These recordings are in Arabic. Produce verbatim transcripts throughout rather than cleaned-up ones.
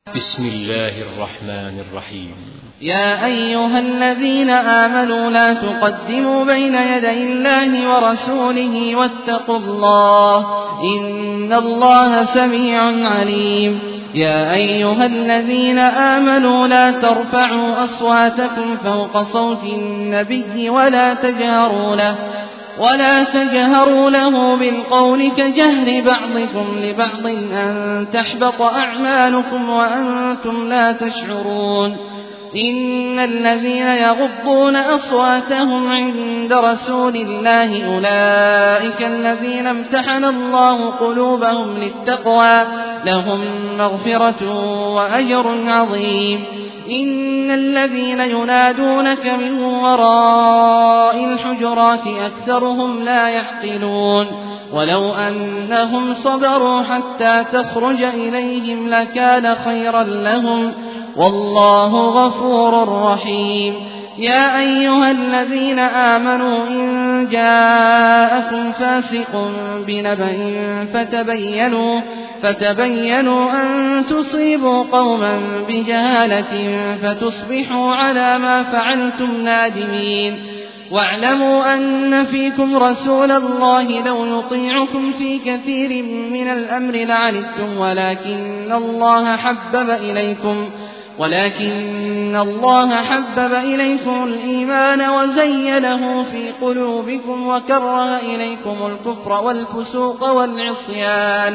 بسم الله الرحمن الرحيم. يا أيها الذين آمنوا لا تقدموا بين يدي الله ورسوله واتقوا الله إن الله سميع عليم. يا أيها الذين آمنوا لا ترفعوا أصواتكم فوق صوت النبي ولا تجهروا له ولا تجهروا له بالقول كجهر بعضكم لبعض أن تحبط أعمالكم وأنتم لا تشعرون. إن الذين يغضون أصواتهم عند رسول الله أولئك الذين امتحن الله قلوبهم للتقوى لهم مغفرة وأجر عظيم. إن الذين ينادونك من وراء الحجرات أكثرهم لا يعقلون. ولو أنهم صبروا حتى تخرج إليهم لكان خيرا لهم والله غفور رحيم. يا أيها الذين آمنوا إن جاءكم فاسق بنبأ فتبينوا فتبينوا أن تصيبوا قوما بجهالة فتصبحوا على ما فعلتم نادمين. واعلموا أن فيكم رسول الله لو يطيعكم في كثير من الأمر لعنتم ولكن الله حبب إليكم ولكن الله حبب إليكم الإيمان وزينه في قلوبكم وكره إليكم الكفر والفسوق والعصيان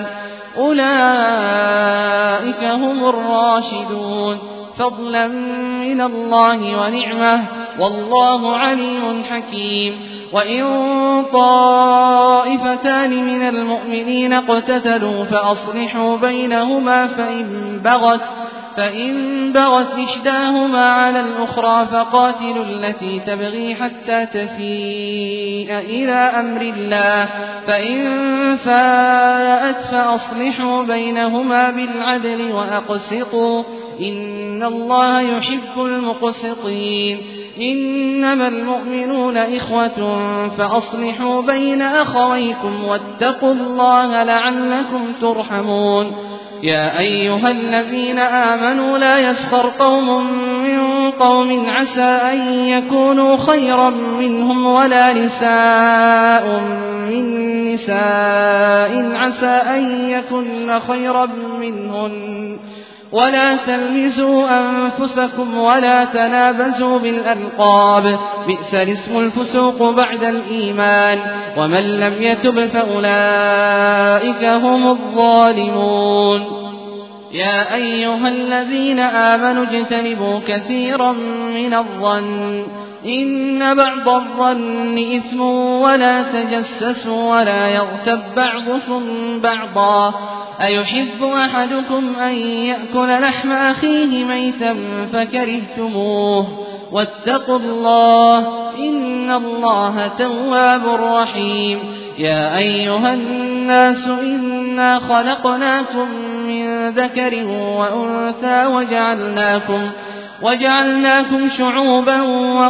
أولئك هم الراشدون فضلا من الله ونعمة والله عليم حكيم. وإن طائفتان من المؤمنين اقتتلوا فأصلحوا بينهما فإن بغت فإن بغت إحداهما على الأخرى فقاتلوا التي تبغي حتى تفيء إلى أمر الله فإن فاءت فأصلحوا بينهما بالعدل وأقسطوا إن الله يحب المقسطين. إنما المؤمنون إخوة فأصلحوا بين أخويكم واتقوا الله لعلكم ترحمون. يا أيها الذين آمنوا لا يسخر قوم من قوم عسى أن يكونوا خيرا منهم ولا نساء من نساء عسى أن يكن خيرا منهن ولا تلمزوا أنفسكم ولا تنابزوا بالألقاب بئس الاسم الفسوق بعد الإيمان ومن لم يتب فأولئك هم الظالمون. يا أيها الذين آمنوا اجتنبوا كثيرا من الظن إن بعض الظن إثم ولا تجسسوا ولا يغتب بعضكم بعضا أيحب أحدكم أن يأكل لحم أخيه ميتا فكرهتموه واتقوا الله إن الله تواب رحيم. يا أيها الناس إنا خلقناكم من ذكر وأنثى وجعلناكم وجعلناكم شعوبا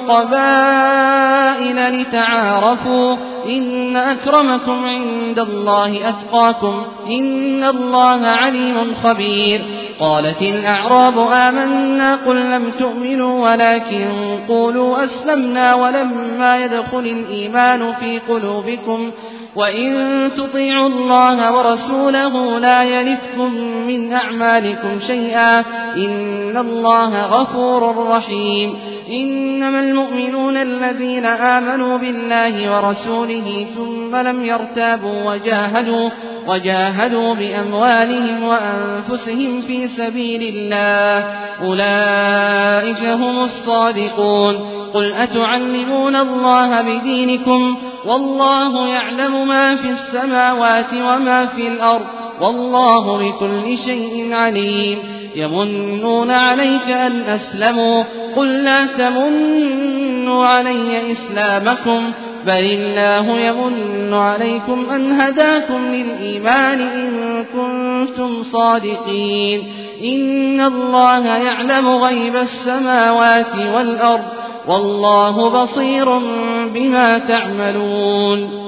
وقبائل لتعارفوا إن أكرمكم عند الله أتقاكم إن الله عليم خبير. قالت الأعراب آمنا قل لم تؤمنوا ولكن قولوا أسلمنا ولما يدخل الإيمان في قلوبكم وإن تطيعوا الله ورسوله لا يلتكم من أعمالكم شيئا إن الله غفور رحيم. إنما المؤمنون الذين آمنوا بالله ورسوله ثم لم يرتابوا وجاهدوا وجاهدوا بأموالهم وأنفسهم في سبيل الله أولئك هم الصادقون. قل أتعلمون الله بدينكم والله يعلم ما في السماوات وما في الأرض والله بكل شيء عليم. يمنون عليك أن أسلموا قل لا تمنوا علي إسلامكم بل الله يمن عليكم أن هداكم للإيمان إن كنتم صادقين. إن الله يعلم غيب السماوات والأرض والله بصير بما تعملون.